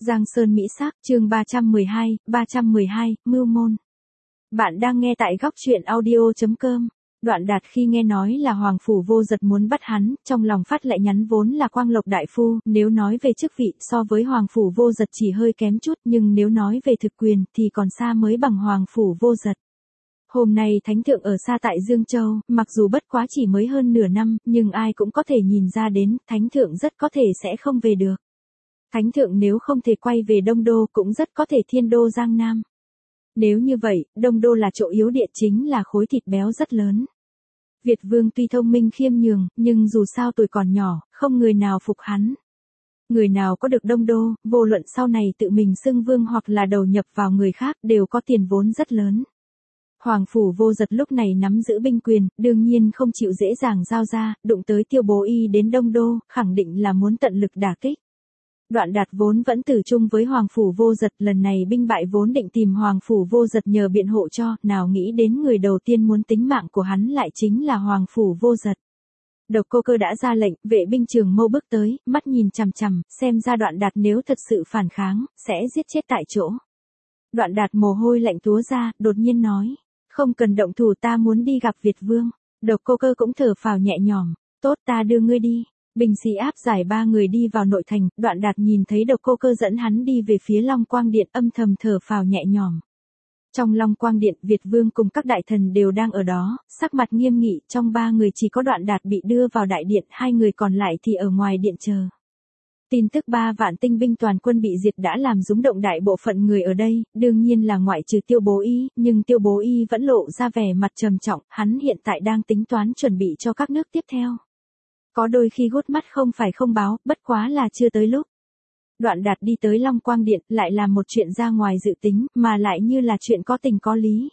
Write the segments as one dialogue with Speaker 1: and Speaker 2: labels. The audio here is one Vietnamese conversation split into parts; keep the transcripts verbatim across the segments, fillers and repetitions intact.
Speaker 1: Giang Sơn Mỹ Sắc, chương ba trăm mười hai, ba trăm mười hai, Mưu Môn. Bạn đang nghe tại góc truyện audio chấm com. Đoạn Đạt khi nghe nói là Hoàng Phủ Vô Dật muốn bắt hắn, trong lòng phát lại nhắn vốn là Quang Lộc đại phu, nếu nói về chức vị so với Hoàng Phủ Vô Dật chỉ hơi kém chút, nhưng nếu nói về thực quyền thì còn xa mới bằng Hoàng Phủ Vô Dật. Hôm nay Thánh Thượng ở xa tại Dương Châu, mặc dù bất quá chỉ mới hơn nửa năm, nhưng ai cũng có thể nhìn ra đến, Thánh Thượng rất có thể sẽ không về được. Thánh Thượng nếu không thể quay về Đông Đô cũng rất có thể thiên đô Giang Nam. Nếu như vậy, Đông Đô là chỗ yếu địa chính là khối thịt béo rất lớn. Việt Vương tuy thông minh khiêm nhường, nhưng dù sao tuổi còn nhỏ, không người nào phục hắn. Người nào có được Đông Đô, vô luận sau này tự mình xưng vương hoặc là đầu nhập vào người khác đều có tiền vốn rất lớn. Hoàng Phủ Vô Dật lúc này nắm giữ binh quyền, đương nhiên không chịu dễ dàng giao ra, đụng tới Tiêu Bố Y đến Đông Đô, khẳng định là muốn tận lực đả kích. Đoạn Đạt vốn vẫn tử chung với Hoàng Phủ Vô Dật, lần này binh bại vốn định tìm Hoàng Phủ Vô Dật nhờ biện hộ cho, nào nghĩ đến người đầu tiên muốn tính mạng của hắn lại chính là Hoàng Phủ Vô Dật. Độc Cô Cơ đã ra lệnh, vệ binh Trường Mâu bước tới, mắt nhìn chằm chằm, xem ra Đoạn Đạt nếu thật sự phản kháng, sẽ giết chết tại chỗ. Đoạn Đạt mồ hôi lạnh túa ra, đột nhiên nói, không cần động thủ, ta muốn đi gặp Việt Vương. Độc Cô Cơ cũng thở phào nhẹ nhõm, tốt, ta đưa ngươi đi. Binh sĩ áp giải ba người đi vào nội thành, Đoạn Đạt nhìn thấy Độc Cô Cơ dẫn hắn đi về phía Long Quang Điện, âm thầm thở phào nhẹ nhõm. Trong Long Quang Điện, Việt Vương cùng các đại thần đều đang ở đó, sắc mặt nghiêm nghị, trong ba người chỉ có Đoạn Đạt bị đưa vào đại điện, hai người còn lại thì ở ngoài điện chờ. Tin tức ba vạn tinh binh toàn quân bị diệt đã làm rúng động đại bộ phận người ở đây, đương nhiên là ngoại trừ Tiêu Bố Y, nhưng Tiêu Bố Y vẫn lộ ra vẻ mặt trầm trọng, hắn hiện tại đang tính toán chuẩn bị cho các nước tiếp theo. Có đôi khi gút mắt không phải không báo, bất quá là chưa tới lúc. Đoạn Đạt đi tới Long Quang Điện, lại làm một chuyện ra ngoài dự tính, mà lại như là chuyện có tình có lý.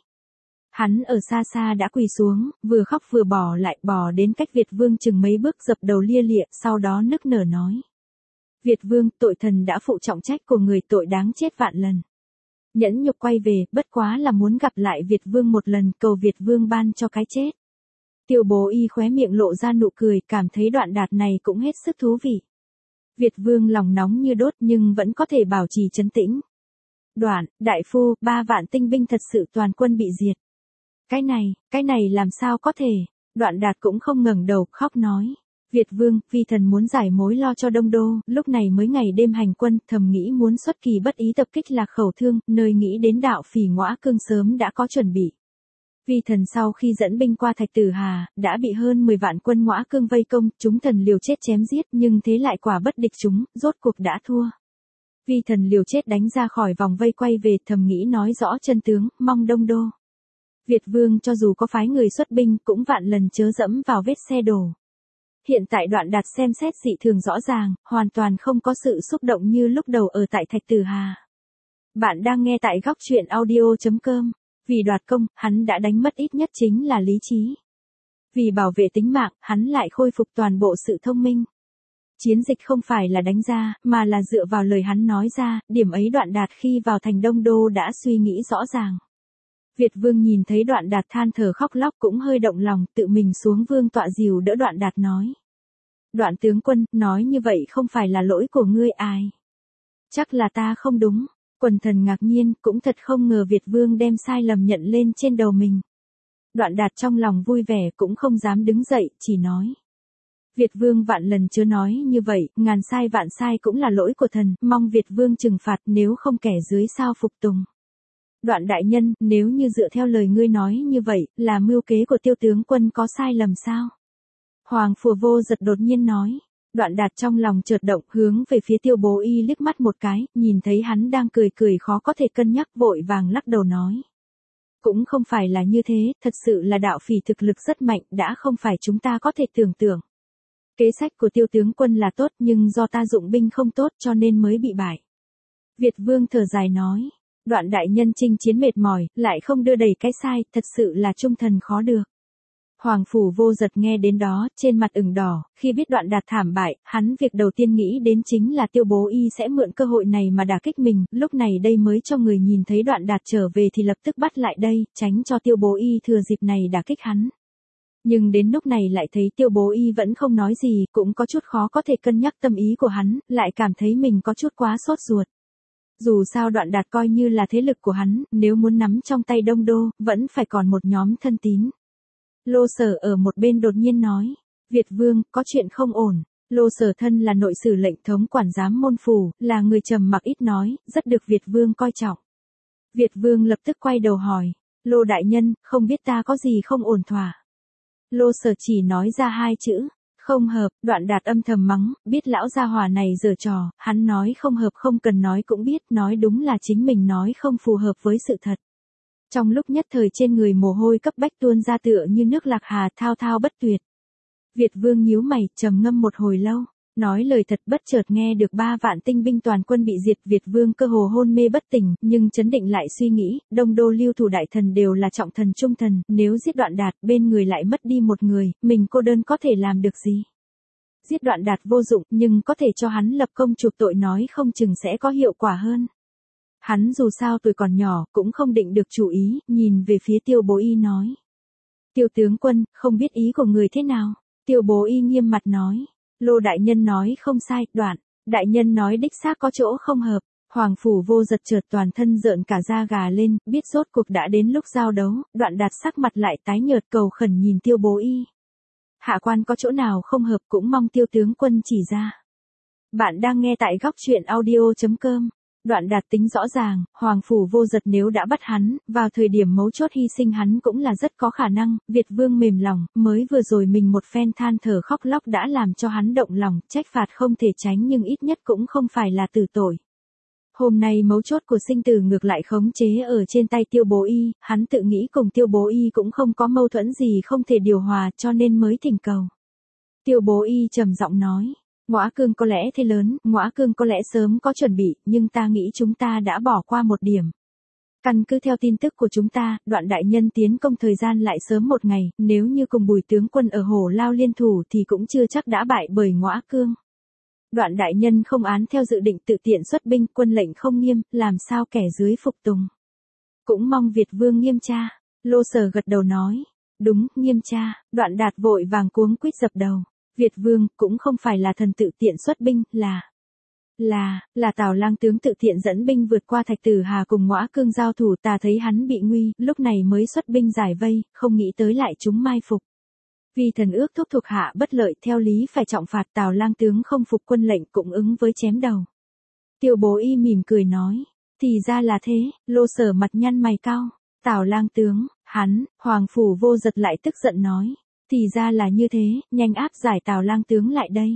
Speaker 1: Hắn ở xa xa đã quỳ xuống, vừa khóc vừa bỏ lại, bỏ đến cách Việt Vương chừng mấy bước, dập đầu lia lịa, sau đó nức nở nói. Việt Vương, tội thần đã phụ trọng trách của người, tội đáng chết vạn lần. Nhẫn nhục quay về, bất quá là muốn gặp lại Việt Vương một lần, cầu Việt Vương ban cho cái chết. Tiêu Bố Y khóe miệng lộ ra nụ cười, cảm thấy Đoạn Đạt này cũng hết sức thú vị. Việt Vương lòng nóng như đốt nhưng vẫn có thể bảo trì trấn tĩnh. Đoạn, đại phu, ba vạn tinh binh thật sự toàn quân bị diệt. Cái này, cái này làm sao có thể? Đoạn Đạt cũng không ngẩng đầu, khóc nói. Việt Vương, vi thần muốn giải mối lo cho Đông Đô, lúc này mới ngày đêm hành quân, thầm nghĩ muốn xuất kỳ bất ý tập kích Lạc Khẩu Thương, nơi nghĩ đến đạo Phỉ Ngõa Cương sớm đã có chuẩn bị. Vi thần sau khi dẫn binh qua Thạch Tử Hà, đã bị hơn mười vạn quân Ngõa Cương vây công, chúng thần liều chết chém giết, nhưng thế lại quả bất địch chúng, rốt cuộc đã thua. Vi thần liều chết đánh ra khỏi vòng vây quay về, thầm nghĩ nói rõ chân tướng, mong Đông Đô. Việt Vương cho dù có phái người xuất binh cũng vạn lần chớ dẫm vào vết xe đổ. Hiện tại Đoạn Đạt xem xét dị thường rõ ràng, hoàn toàn không có sự xúc động như lúc đầu ở tại Thạch Tử Hà. Bạn đang nghe tại góc truyện audio chấm com. Vì đoạt công, hắn đã đánh mất ít nhất chính là lý trí. Vì bảo vệ tính mạng, hắn lại khôi phục toàn bộ sự thông minh. Chiến dịch không phải là đánh ra, mà là dựa vào lời hắn nói ra, điểm ấy Đoạn Đạt khi vào thành Đông Đô đã suy nghĩ rõ ràng. Việt Vương nhìn thấy Đoạn Đạt than thở khóc lóc cũng hơi động lòng, tự mình xuống vương tọa dìu đỡ Đoạn Đạt nói. Đoạn tướng quân, nói như vậy không phải là lỗi của ngươi ai? Chắc là ta không đúng. Quần thần ngạc nhiên, cũng thật không ngờ Việt Vương đem sai lầm nhận lên trên đầu mình. Đoạn Đạt trong lòng vui vẻ cũng không dám đứng dậy, chỉ nói. Việt Vương vạn lần chớ nói như vậy, ngàn sai vạn sai cũng là lỗi của thần, mong Việt Vương trừng phạt, nếu không kẻ dưới sao phục tùng. Đoạn đại nhân, nếu như dựa theo lời ngươi nói như vậy, là mưu kế của Tiêu tướng quân có sai lầm sao? Hoàng Phủ Vô Dật đột nhiên nói. Đoạn Đạt trong lòng chợt động, hướng về phía Tiêu Bố Y liếc mắt một cái, nhìn thấy hắn đang cười cười khó có thể cân nhắc, vội vàng lắc đầu nói. Cũng không phải là như thế, thật sự là đạo Phỉ thực lực rất mạnh, đã không phải chúng ta có thể tưởng tượng. Kế sách của Tiêu tướng quân là tốt, nhưng do ta dụng binh không tốt cho nên mới bị bại. Việt Vương thở dài nói. Đoạn đại nhân chinh chiến mệt mỏi, lại không đưa đầy cái sai, thật sự là trung thần khó được. Hoàng Phủ Vô Dật nghe đến đó, trên mặt ửng đỏ, khi biết Đoạn Đạt thảm bại, hắn việc đầu tiên nghĩ đến chính là Tiêu Bố Y sẽ mượn cơ hội này mà đả kích mình, lúc này đây mới cho người nhìn thấy Đoạn Đạt trở về thì lập tức bắt lại đây, tránh cho Tiêu Bố Y thừa dịp này đả kích hắn. Nhưng đến lúc này lại thấy Tiêu Bố Y vẫn không nói gì, cũng có chút khó có thể cân nhắc tâm ý của hắn, lại cảm thấy mình có chút quá sốt ruột. Dù sao Đoạn Đạt coi như là thế lực của hắn, nếu muốn nắm trong tay Đông Đô, vẫn phải còn một nhóm thân tín. Lô Sở ở một bên đột nhiên nói, Việt Vương, có chuyện không ổn. Lô Sở thân là nội sử lệnh thống quản giám môn phủ, là người trầm mặc ít nói, rất được Việt Vương coi trọng. Việt Vương lập tức quay đầu hỏi, Lô đại nhân, không biết ta có gì không ổn thỏa. Lô Sở chỉ nói ra hai chữ, không hợp. Đoạn Đạt âm thầm mắng, biết lão gia hỏa này giở trò, hắn nói không hợp không cần nói cũng biết, nói đúng là chính mình nói không phù hợp với sự thật. Trong lúc nhất thời trên người mồ hôi cấp bách tuôn ra tựa như nước lạc hà, thao thao bất tuyệt. Việt Vương nhíu mày, trầm ngâm một hồi lâu, nói lời thật, bất chợt nghe được ba vạn tinh binh toàn quân bị diệt. Việt Vương cơ hồ hôn mê bất tỉnh, nhưng chấn định lại suy nghĩ, Đông Đô lưu thủ đại thần đều là trọng thần trung thần, nếu giết Đoạn Đạt, bên người lại mất đi một người, mình cô đơn có thể làm được gì? Giết Đoạn Đạt vô dụng, nhưng có thể cho hắn lập công chuộc tội, nói không chừng sẽ có hiệu quả hơn. Hắn dù sao tuổi còn nhỏ, cũng không định được chủ ý, nhìn về phía Tiêu Bố Y nói. Tiêu tướng quân, không biết ý của người thế nào? Tiêu Bố Y nghiêm mặt nói. Lô đại nhân nói không sai. Đoạn đại nhân nói đích xác có chỗ không hợp. Hoàng phủ Vô Giật chợt toàn thân rợn cả da gà lên, biết rốt cuộc đã đến lúc giao đấu. Đoạn Đạt sắc mặt lại tái nhợt, cầu khẩn nhìn Tiêu Bố Y. Hạ quan có chỗ nào không hợp cũng mong Tiêu tướng quân chỉ ra. Bạn đang nghe tại góc truyện audio chấm com. Đoạn Đạt tính rõ ràng, Hoàng phủ Vô Giật nếu đã bắt hắn, vào thời điểm mấu chốt hy sinh hắn cũng là rất có khả năng. Việt Vương mềm lòng, mới vừa rồi mình một phen than thở khóc lóc đã làm cho hắn động lòng, trách phạt không thể tránh nhưng ít nhất cũng không phải là tử tội. Hôm nay mấu chốt của sinh tử ngược lại khống chế ở trên tay Tiêu Bố Y, hắn tự nghĩ cùng Tiêu Bố Y cũng không có mâu thuẫn gì không thể điều hòa cho nên mới thỉnh cầu. Tiêu Bố Y trầm giọng nói. Ngõa Cương có lẽ thế lớn, Ngõa Cương có lẽ sớm có chuẩn bị, nhưng ta nghĩ chúng ta đã bỏ qua một điểm. Căn cứ theo tin tức của chúng ta, Đoạn đại nhân tiến công thời gian lại sớm một ngày, nếu như cùng Bùi tướng quân ở Hổ Lao liên thủ thì cũng chưa chắc đã bại bởi Ngõa Cương. Đoạn đại nhân không án theo dự định tự tiện xuất binh, quân lệnh không nghiêm, làm sao kẻ dưới phục tùng. Cũng mong Việt Vương nghiêm tra. Lô Sở gật đầu nói. Đúng, nghiêm tra. Đoạn Đạt vội vàng cuống quýt dập đầu. Việt Vương cũng không phải là thần tự tiện xuất binh, là là là Tào Lang tướng tự tiện dẫn binh vượt qua Thạch Tử Hà cùng Ngõa Cương giao thủ, ta thấy hắn bị nguy, lúc này mới xuất binh giải vây, không nghĩ tới lại chúng mai phục. Vì thần ước thúc thuộc hạ bất lợi, theo lý phải trọng phạt. Tào Lang tướng không phục quân lệnh cũng ứng với chém đầu. Tiêu Bố Y mỉm cười nói, thì ra là thế. Lô Sở mặt nhăn mày cau. Tào Lang tướng, hắn. Hoàng phủ Vô Giật lại tức giận nói. Thì ra là như thế, nhanh áp giải Tào Lang tướng lại đây.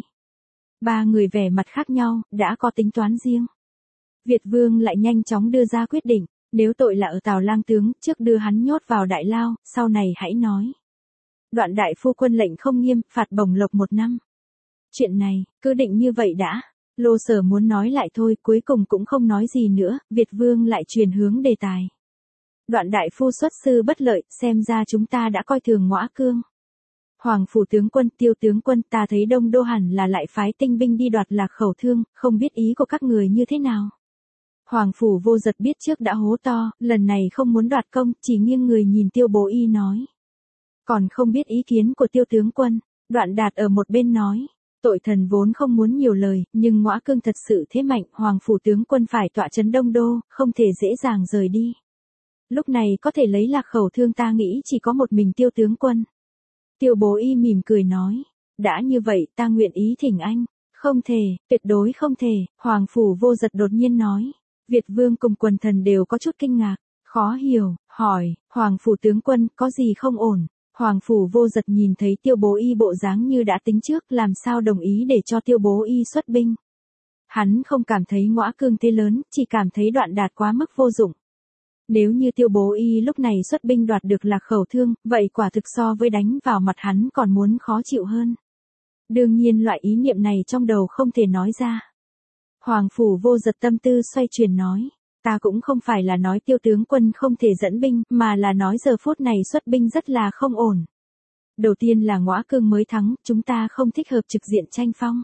Speaker 1: Ba người vẻ mặt khác nhau, đã có tính toán riêng. Việt Vương lại nhanh chóng đưa ra quyết định, nếu tội là ở Tào Lang tướng, trước đưa hắn nhốt vào đại lao, sau này hãy nói. Đoạn đại phu quân lệnh không nghiêm, phạt bổng lộc một năm. Chuyện này, cứ định như vậy đã. Lô Sở muốn nói lại thôi, cuối cùng cũng không nói gì nữa, Việt Vương lại truyền hướng đề tài. Đoạn đại phu xuất sư bất lợi, xem ra chúng ta đã coi thường Ngõa Cương. Hoàng phủ tướng quân, Tiêu tướng quân, ta thấy Đông Đô hẳn là lại phái tinh binh đi đoạt Lạc Khẩu Thương, không biết ý của các người như thế nào. Hoàng phủ Vô Giật biết trước đã hố to, lần này không muốn đoạt công, chỉ nghiêng người nhìn Tiêu Bố Y nói. Còn không biết ý kiến của Tiêu tướng quân. Đoạn Đạt ở một bên nói. Tội thần vốn không muốn nhiều lời, nhưng Ngõa Cương thật sự thế mạnh, Hoàng phủ tướng quân phải tọa trấn Đông Đô, không thể dễ dàng rời đi. Lúc này có thể lấy Lạc Khẩu Thương, ta nghĩ chỉ có một mình Tiêu tướng quân. Tiêu Bố Y mỉm cười nói. Đã như vậy, ta nguyện ý thỉnh anh. Không thể, tuyệt đối không thể. Hoàng phủ Vô Giật đột nhiên nói. Việt Vương cùng quần thần đều có chút kinh ngạc, khó hiểu, hỏi, Hoàng phủ tướng quân, có gì không ổn? Hoàng phủ Vô Giật nhìn thấy Tiêu Bố Y bộ dáng như đã tính trước, làm sao đồng ý để cho Tiêu Bố Y xuất binh. Hắn không cảm thấy Ngõa Cương thế lớn, chỉ cảm thấy Đoạn Đạt quá mức vô dụng. Nếu như Tiêu Bố Y lúc này xuất binh đoạt được Lạc Khẩu Thương, vậy quả thực so với đánh vào mặt hắn còn muốn khó chịu hơn. Đương nhiên loại ý niệm này trong đầu không thể nói ra. Hoàng phủ Vô Giật tâm tư xoay chuyển nói. Ta cũng không phải là nói Tiêu tướng quân không thể dẫn binh, mà là nói giờ phút này xuất binh rất là không ổn. Đầu tiên là Ngõa Cương mới thắng, chúng ta không thích hợp trực diện tranh phong.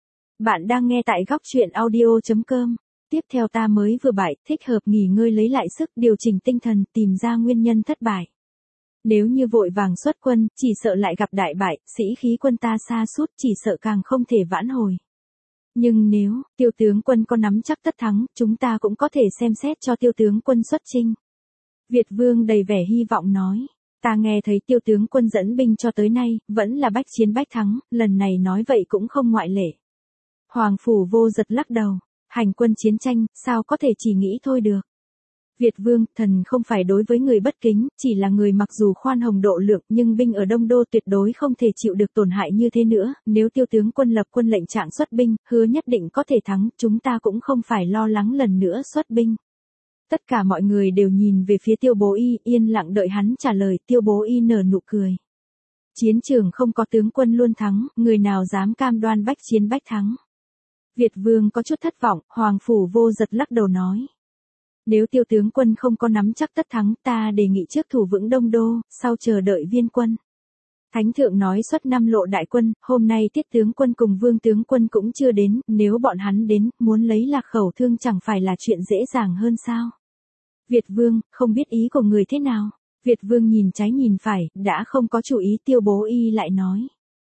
Speaker 1: Bạn đang nghe tại góc truyện audio chấm com. Tiếp theo ta mới vừa bại, thích hợp nghỉ ngơi lấy lại sức, điều chỉnh tinh thần, tìm ra nguyên nhân thất bại. Nếu như vội vàng xuất quân, chỉ sợ lại gặp đại bại, sĩ khí quân ta sa sút, chỉ sợ càng không thể vãn hồi. Nhưng nếu Tiêu tướng quân có nắm chắc tất thắng, chúng ta cũng có thể xem xét cho Tiêu tướng quân xuất chinh. Việt Vương đầy vẻ hy vọng nói. Ta nghe thấy Tiêu tướng quân dẫn binh cho tới nay, vẫn là bách chiến bách thắng, lần này nói vậy cũng không ngoại lệ. Hoàng Phủ Vô Dật lắc đầu. Hành quân chiến tranh, sao có thể chỉ nghĩ thôi được. Việt Vương, thần không phải đối với người bất kính, chỉ là người mặc dù khoan hồng độ lượng nhưng binh ở Đông Đô tuyệt đối không thể chịu được tổn hại như thế nữa, nếu Tiêu tướng quân lập quân lệnh trạng xuất binh, hứa nhất định có thể thắng, chúng ta cũng không phải lo lắng lần nữa xuất binh. Tất cả mọi người đều nhìn về phía Tiêu Bố Y, yên lặng đợi hắn trả lời. Tiêu Bố Y nở nụ cười. Chiến trường không có tướng quân luôn thắng, người nào dám cam đoan bách chiến bách thắng. Việt Vương có chút thất vọng, Hoàng Phủ Vô Dật lắc đầu nói. Nếu Tiêu tướng quân không có nắm chắc tất thắng, ta đề nghị trước thủ vững Đông Đô, sau chờ đợi viên quân. Thánh thượng nói xuất năm lộ đại quân, hôm nay Tiết tướng quân cùng Vương tướng quân cũng chưa đến, nếu bọn hắn đến, muốn lấy Lạc Khẩu Thương chẳng phải là chuyện dễ dàng hơn sao? Việt Vương, không biết ý của người thế nào? Việt Vương nhìn trái nhìn phải, đã không có chủ ý. Tiêu Bố Y lại nói.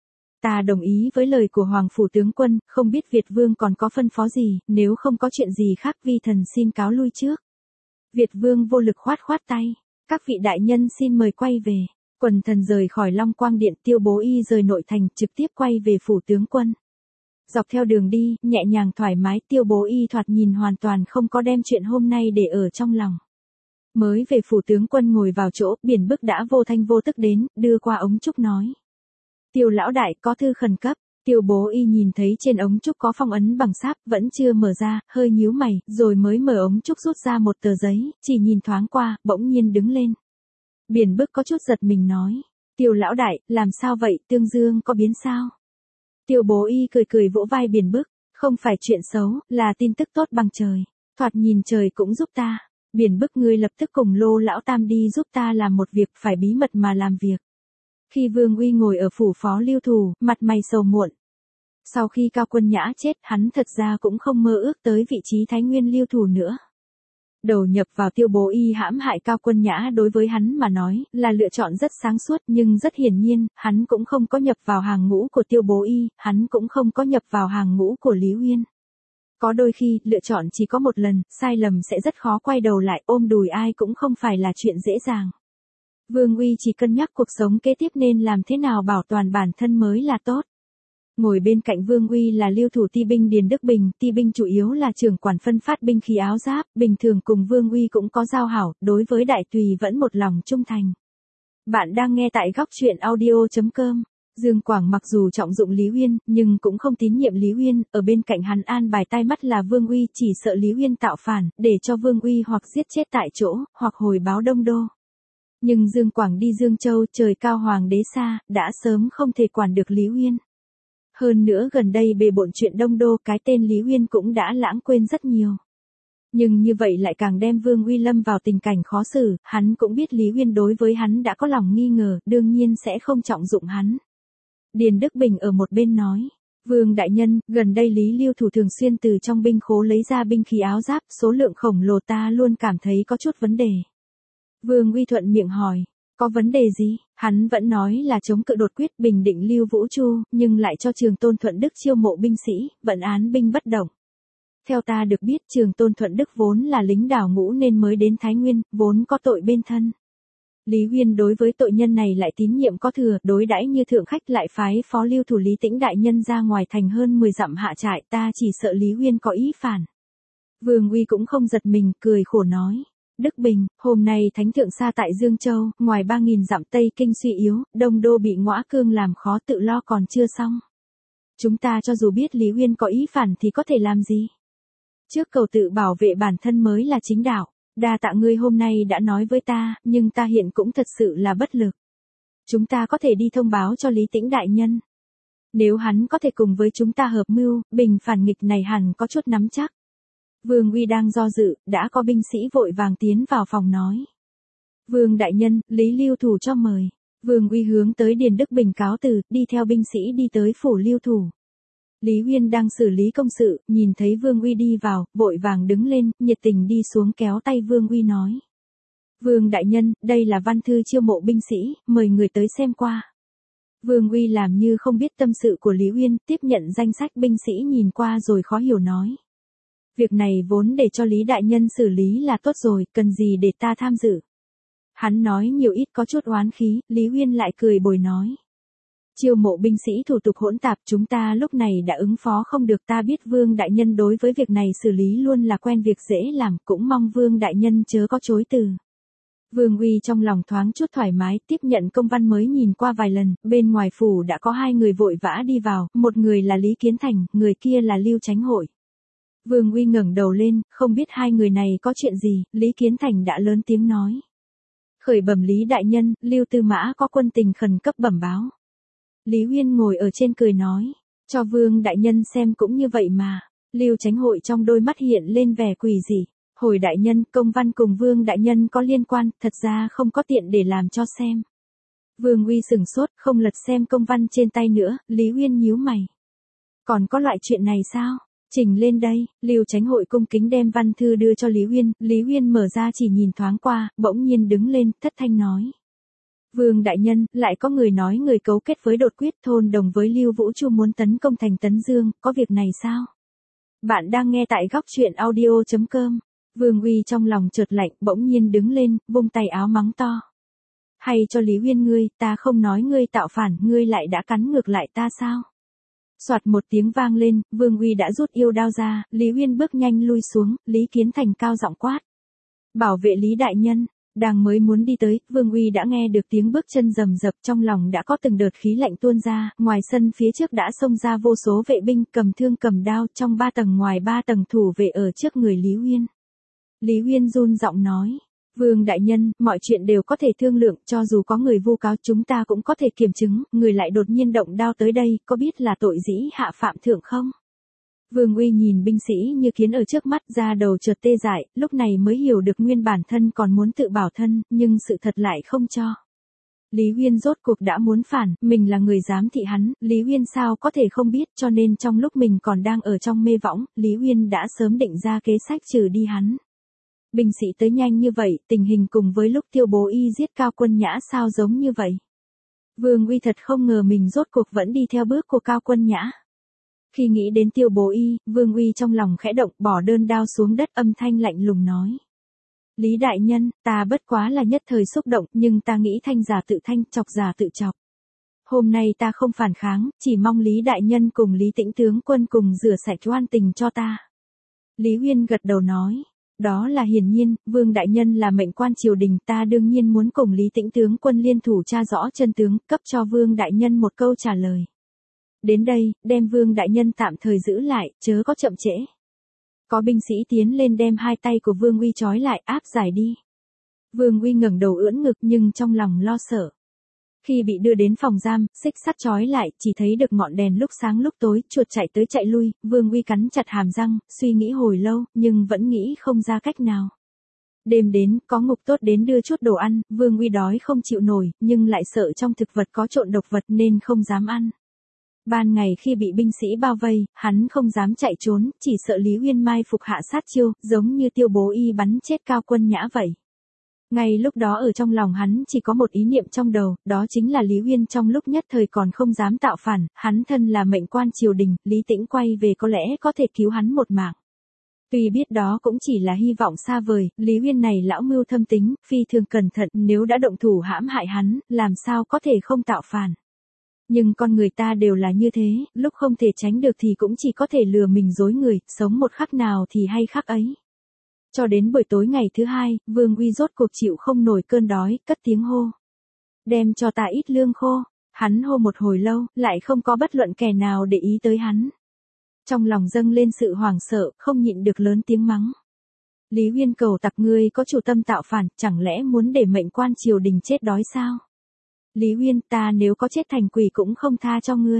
Speaker 1: Ta đồng ý với lời của Hoàng Phủ tướng quân, không biết Việt Vương còn có phân phó gì, nếu không có chuyện gì khác vi thần xin cáo lui trước. Việt Vương vô lực khoát khoát tay. Các vị đại nhân xin mời quay về. Quần thần rời khỏi Long Quang Điện, Tiêu Bố Y rời nội thành, trực tiếp quay về phủ tướng quân. Dọc theo đường đi, nhẹ nhàng thoải mái, Tiêu Bố Y thoạt nhìn hoàn toàn không có đem chuyện hôm nay để ở trong lòng. Mới về phủ tướng quân ngồi vào chỗ, Biển Bức đã vô thanh vô tức đến, đưa qua ống trúc nói. Tiêu lão đại có thư khẩn cấp. Tiêu Bố Y nhìn thấy trên ống trúc có phong ấn bằng sáp, vẫn chưa mở ra, hơi nhíu mày, rồi mới mở ống trúc rút ra một tờ giấy, chỉ nhìn thoáng qua, bỗng nhiên đứng lên. Biển Bức có chút giật mình nói. Tiêu lão đại, làm sao vậy, Tương Dương có biến sao? Tiêu Bố Y cười cười vỗ vai Biển Bức. Không phải chuyện xấu, là tin tức tốt bằng trời. Thoạt nhìn trời cũng giúp ta. Biển Bức, ngươi lập tức cùng Lô lão tam đi giúp ta làm một việc, phải bí mật mà làm việc. Khi Vương Uy ngồi ở phủ phó Lưu Thủ, mặt mày sầu muộn. Sau khi Cao Quân Nhã chết, hắn thật ra cũng không mơ ước tới vị trí Thái Nguyên Lưu Thủ nữa. Đầu nhập vào Tiêu Bố Y hãm hại Cao Quân Nhã đối với hắn mà nói, là lựa chọn rất sáng suốt, nhưng rất hiển nhiên, hắn cũng không có nhập vào hàng ngũ của Tiêu Bố Y, hắn cũng không có nhập vào hàng ngũ của Lý Uyên. Có đôi khi, lựa chọn chỉ có một lần, sai lầm sẽ rất khó quay đầu lại, ôm đùi ai cũng không phải là chuyện dễ dàng. Vương Uy chỉ cân nhắc cuộc sống kế tiếp nên làm thế nào bảo toàn bản thân mới là tốt. Ngồi bên cạnh Vương Uy là Lưu Thủ Ti binh Điền Đức Bình, Ti binh chủ yếu là trưởng quản phân phát binh khí áo giáp, bình thường cùng Vương Uy cũng có giao hảo, đối với đại tùy vẫn một lòng trung thành. Bạn đang nghe tại góc truyện audio chấm com. Dương Quảng mặc dù trọng dụng Lý Uyên, nhưng cũng không tín nhiệm Lý Uyên, ở bên cạnh hắn an bài tai mắt là Vương Uy, chỉ sợ Lý Uyên tạo phản, để cho Vương Uy hoặc giết chết tại chỗ, hoặc hồi báo Đông Đô. Nhưng Dương Quảng đi Dương Châu, trời cao hoàng đế xa, đã sớm không thể quản được Lý Uyên. Hơn nữa gần đây bề bộn chuyện Đông Đô, cái tên Lý Uyên cũng đã lãng quên rất nhiều. Nhưng như vậy lại càng đem Vương Uy lâm vào tình cảnh khó xử, hắn cũng biết Lý Uyên đối với hắn đã có lòng nghi ngờ, đương nhiên sẽ không trọng dụng hắn. Điền Đức Bình ở một bên nói. Vương đại nhân, gần đây Lý Lưu Thủ thường xuyên từ trong binh khố lấy ra binh khí áo giáp, số lượng khổng lồ, ta luôn cảm thấy có chút vấn đề. Vương Uy thuận miệng hỏi, có vấn đề gì? Hắn vẫn nói là chống cự đột quyết, bình định Lưu Vũ Chu, nhưng lại cho Trường Tôn Thuận Đức chiêu mộ binh sĩ, vận án binh bất động. Theo ta được biết, Trường Tôn Thuận Đức vốn là lính đào ngũ nên mới đến Thái Nguyên, vốn có tội bên thân. Lý Uyên đối với tội nhân này lại tín nhiệm có thừa, đối đãi như thượng khách, lại phái phó Lưu Thủ Lý Tĩnh đại nhân ra ngoài thành hơn mười dặm hạ trại, ta chỉ sợ Lý Uyên có ý phản. Vương Uy cũng không giật mình, cười khổ nói. Đức Bình, hôm nay Thánh Thượng xa tại Dương Châu, ngoài ba nghìn dặm Tây Kinh suy yếu, Đông Đô bị Ngõa Cương làm khó, tự lo còn chưa xong. Chúng ta cho dù biết Lý Uyên có ý phản thì có thể làm gì? Trước cầu tự bảo vệ bản thân mới là chính đạo. Đa tạ ngươi hôm nay đã nói với ta, nhưng ta hiện cũng thật sự là bất lực. Chúng ta có thể đi thông báo cho Lý Tĩnh đại nhân. Nếu hắn có thể cùng với chúng ta hợp mưu, bình phản nghịch này hẳn có chút nắm chắc. Vương Uy đang do dự, đã có binh sĩ vội vàng tiến vào phòng nói. Vương đại nhân, Lý Lưu Thủ cho mời. Vương Uy hướng tới Điền Đức Bình cáo từ, đi theo binh sĩ đi tới phủ Lưu Thủ. Lý Uyên đang xử lý công sự, nhìn thấy Vương Uy đi vào, vội vàng đứng lên, nhiệt tình đi xuống kéo tay Vương Uy nói. Vương đại nhân, đây là văn thư chiêu mộ binh sĩ, mời người tới xem qua. Vương Uy làm như không biết tâm sự của Lý Uyên, tiếp nhận danh sách binh sĩ nhìn qua rồi khó hiểu nói. Việc này vốn để cho Lý Đại Nhân xử lý là tốt rồi, cần gì để ta tham dự. Hắn nói nhiều ít có chút oán khí, Lý Uyên lại cười bồi nói. Chiêu mộ binh sĩ thủ tục hỗn tạp chúng ta lúc này đã ứng phó không được, ta biết Vương Đại Nhân đối với việc này xử lý luôn là quen việc dễ làm, cũng mong Vương Đại Nhân chớ có chối từ. Vương Uy trong lòng thoáng chút thoải mái, tiếp nhận công văn mới nhìn qua vài lần, bên ngoài phủ đã có hai người vội vã đi vào, một người là Lý Kiến Thành, người kia là Lưu Chánh Hội. Vương Uy ngẩng đầu lên, không biết hai người này có chuyện gì, Lý Kiến Thành đã lớn tiếng nói. Khởi bẩm Lý Đại Nhân, Lưu Tư Mã có quân tình khẩn cấp bẩm báo. Lý Uyên ngồi ở trên cười nói, cho Vương Đại Nhân xem cũng như vậy mà. Lưu Chánh Hội trong đôi mắt hiện lên vẻ quỷ dị. Hồi Đại Nhân, công văn cùng Vương Đại Nhân có liên quan, thật ra không có tiện để làm cho xem. Vương Uy sửng sốt, không lật xem công văn trên tay nữa, Lý Uyên nhíu mày. Còn có loại chuyện này sao? Trình lên đây, Lưu Chánh Hội cung kính đem văn thư đưa cho Lý Uyên, Lý Uyên mở ra chỉ nhìn thoáng qua, bỗng nhiên đứng lên, thất thanh nói. Vương Đại Nhân, lại có người nói người cấu kết với đột quyết thôn đồng với Lưu Vũ Chu muốn tấn công thành Tấn Dương, có việc này sao? Bạn đang nghe tại góc truyện audio chấm com. Vương Uy trong lòng chợt lạnh, bỗng nhiên đứng lên, vung tay áo mắng to. Hay cho Lý Uyên ngươi, ta không nói ngươi tạo phản, ngươi lại đã cắn ngược lại ta sao? Soạt một tiếng vang lên, Vương Uy đã rút yêu đao ra, Lý Uyên bước nhanh lui xuống, Lý Kiến Thành cao giọng quát. Bảo vệ Lý Đại Nhân. Đang mới muốn đi tới, Vương Uy đã nghe được tiếng bước chân rầm rập, trong lòng đã có từng đợt khí lạnh tuôn ra, ngoài sân phía trước đã xông ra vô số vệ binh cầm thương cầm đao, trong ba tầng ngoài ba tầng thủ vệ ở trước người Lý Uyên. Lý Uyên run giọng nói, Vương Đại Nhân, mọi chuyện đều có thể thương lượng, cho dù có người vu cáo chúng ta cũng có thể kiểm chứng, người lại đột nhiên động đao tới đây, có biết là tội dĩ hạ phạm thượng không? Vương Uy nhìn binh sĩ như kiến ở trước mắt, ra đầu chợt tê dại, lúc này mới hiểu được nguyên bản thân còn muốn tự bảo thân, nhưng sự thật lại không cho. Lý Uyên rốt cuộc đã muốn phản, mình là người giám thị hắn, Lý Uyên sao có thể không biết, cho nên trong lúc mình còn đang ở trong mê võng, Lý Uyên đã sớm định ra kế sách trừ đi hắn. Binh sĩ tới nhanh như vậy, tình hình cùng với lúc Tiêu Bố Y giết Cao Quân Nhã sao giống như vậy. Vương Uy thật không ngờ mình rốt cuộc vẫn đi theo bước của Cao Quân Nhã. Khi nghĩ đến Tiêu Bố Y, Vương Uy trong lòng khẽ động, bỏ đơn đao xuống đất, âm thanh lạnh lùng nói. Lý Đại Nhân, ta bất quá là nhất thời xúc động, nhưng ta nghĩ thanh giả tự thanh, chọc giả tự chọc. Hôm nay ta không phản kháng, chỉ mong Lý Đại Nhân cùng Lý Tĩnh Tướng Quân cùng rửa sạch oan tình cho ta. Lý Uyên gật đầu nói. Đó là hiển nhiên, Vương Đại Nhân là mệnh quan triều đình, ta đương nhiên muốn cùng Lý Tĩnh Tướng Quân liên thủ tra rõ chân tướng, cấp cho Vương Đại Nhân một câu trả lời. Đến đây, đem Vương Đại Nhân tạm thời giữ lại, chớ có chậm trễ. Có binh sĩ tiến lên đem hai tay của Vương Uy trói lại, áp giải đi. Vương Uy ngẩng đầu ưỡn ngực nhưng trong lòng lo sợ. Khi bị đưa đến phòng giam, xích sắt trói lại, chỉ thấy được ngọn đèn lúc sáng lúc tối, chuột chạy tới chạy lui, Vương Uy cắn chặt hàm răng, suy nghĩ hồi lâu, nhưng vẫn nghĩ không ra cách nào. Đêm đến, có ngục tốt đến đưa chút đồ ăn, Vương Uy đói không chịu nổi, nhưng lại sợ trong thực vật có trộn độc vật nên không dám ăn. Ban ngày khi bị binh sĩ bao vây, hắn không dám chạy trốn, chỉ sợ Lý Uyên mai phục hạ sát chiêu, giống như Tiêu Bố Y bắn chết Cao Quân Nhã vậy. Ngay lúc đó ở trong lòng hắn chỉ có một ý niệm trong đầu, đó chính là Lý Uyên trong lúc nhất thời còn không dám tạo phản, hắn thân là mệnh quan triều đình, Lý Tĩnh quay về có lẽ có thể cứu hắn một mạng. Tuy biết đó cũng chỉ là hy vọng xa vời, Lý Uyên này lão mưu thâm tính, phi thường cẩn thận, nếu đã động thủ hãm hại hắn, làm sao có thể không tạo phản. Nhưng con người ta đều là như thế, lúc không thể tránh được thì cũng chỉ có thể lừa mình dối người, sống một khắc nào thì hay khắc ấy. Cho đến buổi tối ngày thứ hai, Vương Uy rốt cuộc chịu không nổi cơn đói, cất tiếng hô. Đem cho ta ít lương khô. Hắn hô một hồi lâu, lại không có bất luận kẻ nào để ý tới hắn. Trong lòng dâng lên sự hoảng sợ, không nhịn được lớn tiếng mắng. Lý Uyên cầu tặc, ngươi có chủ tâm tạo phản, chẳng lẽ muốn để mệnh quan triều đình chết đói sao? Lý Uyên, ta nếu có chết thành quỷ cũng không tha cho ngươi.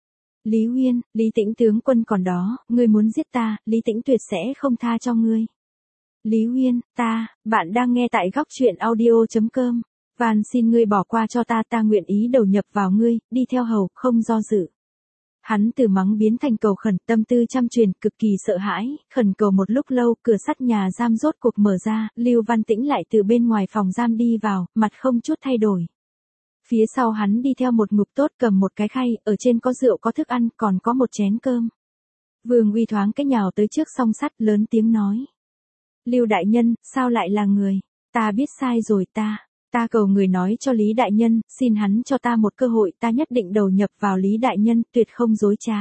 Speaker 1: Lý Uyên, Lý Tĩnh Tướng Quân còn đó, ngươi muốn giết ta, Lý Tĩnh tuyệt sẽ không tha cho ngươi. Lý Uyên, ta, bạn đang nghe tại góc truyện audio chấm com. Van xin ngươi bỏ qua cho ta, ta nguyện ý đầu nhập vào ngươi, đi theo hầu, không do dự. Hắn từ mắng biến thành cầu khẩn, tâm tư trăm truyền, cực kỳ sợ hãi, khẩn cầu một lúc lâu, cửa sắt nhà giam rốt cuộc mở ra, Lưu Văn Tĩnh lại từ bên ngoài phòng giam đi vào, mặt không chút thay đổi. Phía sau hắn đi theo một ngục tốt cầm một cái khay, ở trên có rượu có thức ăn, còn có một chén cơm. Vương Uy thoáng cái nhào tới trước song sắt, lớn tiếng nói. Lưu đại nhân, sao lại là người? Ta biết sai rồi ta. Ta cầu người nói cho Lý đại nhân, xin hắn cho ta một cơ hội, ta nhất định đầu nhập vào Lý đại nhân, tuyệt không dối trá.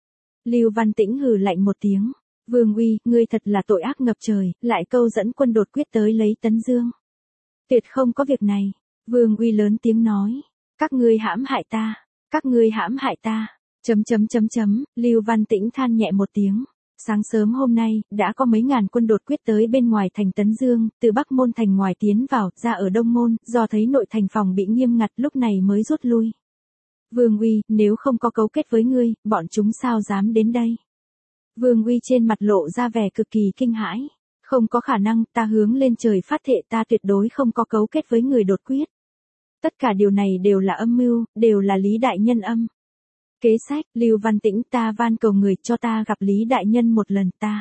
Speaker 1: Lưu Văn Tĩnh hừ lạnh một tiếng. Vương Uy, ngươi thật là tội ác ngập trời, lại câu dẫn quân đột quyết tới lấy Tấn Dương. Tuyệt không có việc này. Vương Uy lớn tiếng nói. Các ngươi hãm hại ta. Các ngươi hãm hại ta. Chấm chấm chấm chấm, Lưu Văn Tĩnh than nhẹ một tiếng. Sáng sớm hôm nay, đã có mấy ngàn quân đột quyết tới bên ngoài thành Tấn Dương, từ Bắc Môn thành ngoài tiến vào, ra ở Đông Môn, do thấy nội thành phòng bị nghiêm ngặt lúc này mới rút lui. Vương Uy, nếu không có cấu kết với ngươi, bọn chúng sao dám đến đây? Vương Uy trên mặt lộ ra vẻ cực kỳ kinh hãi. Không có khả năng, ta hướng lên trời phát thệ ta tuyệt đối không có cấu kết với người đột quyết. Tất cả điều này đều là âm mưu, đều là Lý đại nhân âm. Kế sách, Lưu Văn Tĩnh, ta van cầu người cho ta gặp Lý đại nhân một lần ta.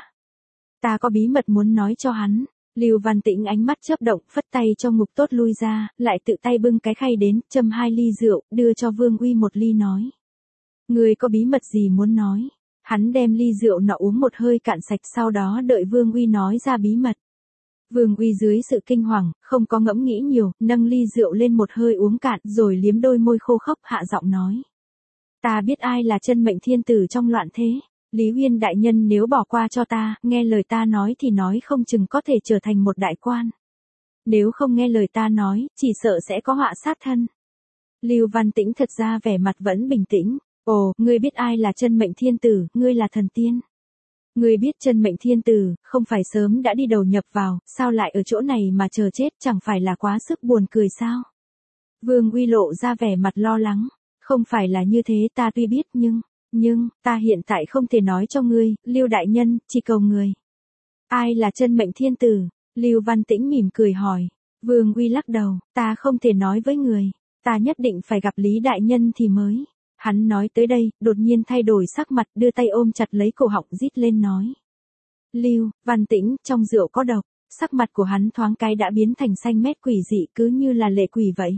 Speaker 1: Ta có bí mật muốn nói cho hắn. Lưu Văn Tĩnh ánh mắt chớp động, phất tay cho ngục tốt lui ra, lại tự tay bưng cái khay đến, châm hai ly rượu, đưa cho Vương Uy một ly nói. Người có bí mật gì muốn nói? Hắn đem ly rượu nọ uống một hơi cạn sạch, sau đó đợi Vương Uy nói ra bí mật. Vương Uy dưới sự kinh hoàng, không có ngẫm nghĩ nhiều, nâng ly rượu lên một hơi uống cạn, rồi liếm đôi môi khô khốc, hạ giọng nói. Ta biết ai là chân mệnh thiên tử trong loạn thế. Lý Uyên đại nhân nếu bỏ qua cho ta, nghe lời ta nói thì nói không chừng có thể trở thành một đại quan. Nếu không nghe lời ta nói, chỉ sợ sẽ có họa sát thân. Lưu Văn Tĩnh thật ra vẻ mặt vẫn bình tĩnh. Ồ, ngươi biết ai là chân mệnh thiên tử, ngươi là thần tiên. Ngươi biết chân mệnh thiên tử, không phải sớm đã đi đầu nhập vào, sao lại ở chỗ này mà chờ chết, chẳng phải là quá sức buồn cười sao? Vương Uy lộ ra vẻ mặt lo lắng. Không phải là như thế, ta tuy biết nhưng, nhưng, ta hiện tại không thể nói cho ngươi, Lưu đại nhân, chỉ cầu người. Ai là chân mệnh thiên tử? Lưu Văn Tĩnh mỉm cười hỏi. Vương Uy lắc đầu, ta không thể nói với người, ta nhất định phải gặp Lý đại nhân thì mới. Hắn nói tới đây, đột nhiên thay đổi sắc mặt, đưa tay ôm chặt lấy cổ họng rít lên nói. Lưu Văn Tĩnh, trong rượu có độc. Sắc mặt của hắn thoáng cái đã biến thành xanh mét quỷ dị, cứ như là lệ quỷ vậy.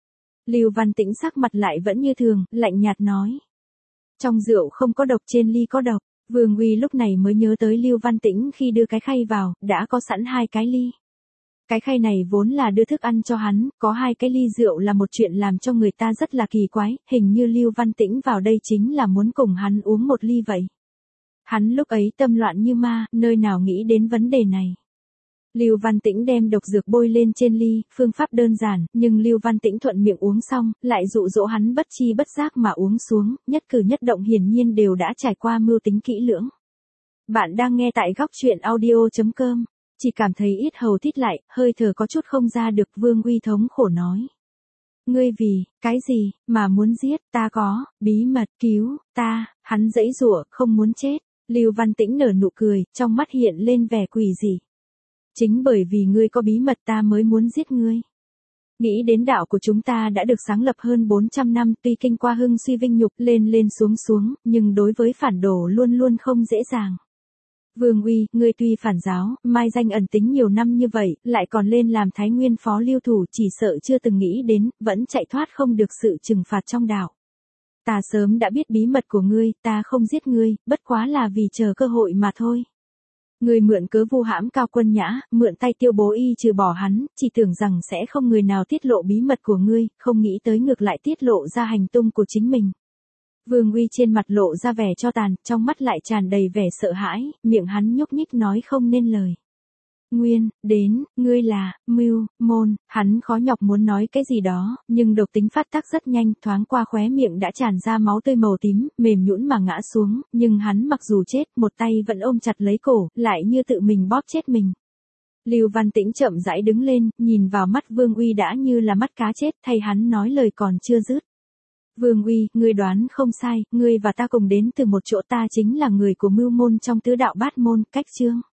Speaker 1: Lưu Văn Tĩnh sắc mặt lại vẫn như thường, lạnh nhạt nói. Trong rượu không có độc, trên ly có độc. Vương Uy lúc này mới nhớ tới Lưu Văn Tĩnh khi đưa cái khay vào, đã có sẵn hai cái ly. Cái khay này vốn là đưa thức ăn cho hắn, có hai cái ly rượu là một chuyện làm cho người ta rất là kỳ quái, hình như Lưu Văn Tĩnh vào đây chính là muốn cùng hắn uống một ly vậy. Hắn lúc ấy tâm loạn như ma, nơi nào nghĩ đến vấn đề này. Lưu Văn Tĩnh đem độc dược bôi lên trên ly, phương pháp đơn giản, nhưng Lưu Văn Tĩnh thuận miệng uống xong, lại dụ dỗ hắn bất chi bất giác mà uống xuống, nhất cử nhất động hiển nhiên đều đã trải qua mưu tính kỹ lưỡng. Bạn đang nghe tại góc truyện audio chấm com, chỉ cảm thấy yết hầu thít lại, hơi thở có chút không ra được. Vương Uy thống khổ nói. Ngươi vì, cái gì, mà muốn giết, ta có, bí mật, cứu, ta, hắn giãy giụa, không muốn chết. Lưu Văn Tĩnh nở nụ cười, trong mắt hiện lên vẻ quỷ dị. Chính bởi vì ngươi có bí mật ta mới muốn giết ngươi. Nghĩ đến đạo của chúng ta đã được sáng lập hơn bốn trăm năm, tuy kinh qua hưng suy vinh nhục, lên lên xuống xuống, nhưng đối với phản đồ luôn luôn không dễ dàng. Vương Uy, ngươi tuy phản giáo, mai danh ẩn tính nhiều năm như vậy, lại còn lên làm Thái Nguyên phó lưu thủ, chỉ sợ chưa từng nghĩ đến, vẫn chạy thoát không được sự trừng phạt trong đạo. Ta sớm đã biết bí mật của ngươi, ta không giết ngươi, bất quá là vì chờ cơ hội mà thôi. Ngươi mượn cớ vu hãm Cao Quân Nhã, mượn tay Tiêu Bố Y trừ bỏ hắn, chỉ tưởng rằng sẽ không người nào tiết lộ bí mật của ngươi, không nghĩ tới ngược lại tiết lộ ra hành tung của chính mình. Vương Uy trên mặt lộ ra vẻ cho tàn, trong mắt lại tràn đầy vẻ sợ hãi, miệng hắn nhúc nhích nói không nên lời. Nguyên, đến, ngươi là, mưu, môn, hắn khó nhọc muốn nói cái gì đó, nhưng độc tính phát tác rất nhanh, thoáng qua khóe miệng đã tràn ra máu tươi màu tím, mềm nhũn mà ngã xuống, nhưng hắn mặc dù chết, một tay vẫn ôm chặt lấy cổ, lại như tự mình bóp chết mình. Lưu Văn Tĩnh chậm rãi đứng lên, nhìn vào mắt Vương Uy đã như là mắt cá chết, thay hắn nói lời còn chưa dứt. Vương Uy, ngươi đoán không sai, ngươi và ta cùng đến từ một chỗ, ta chính là người của mưu môn trong tứ đạo bát môn, cách chương.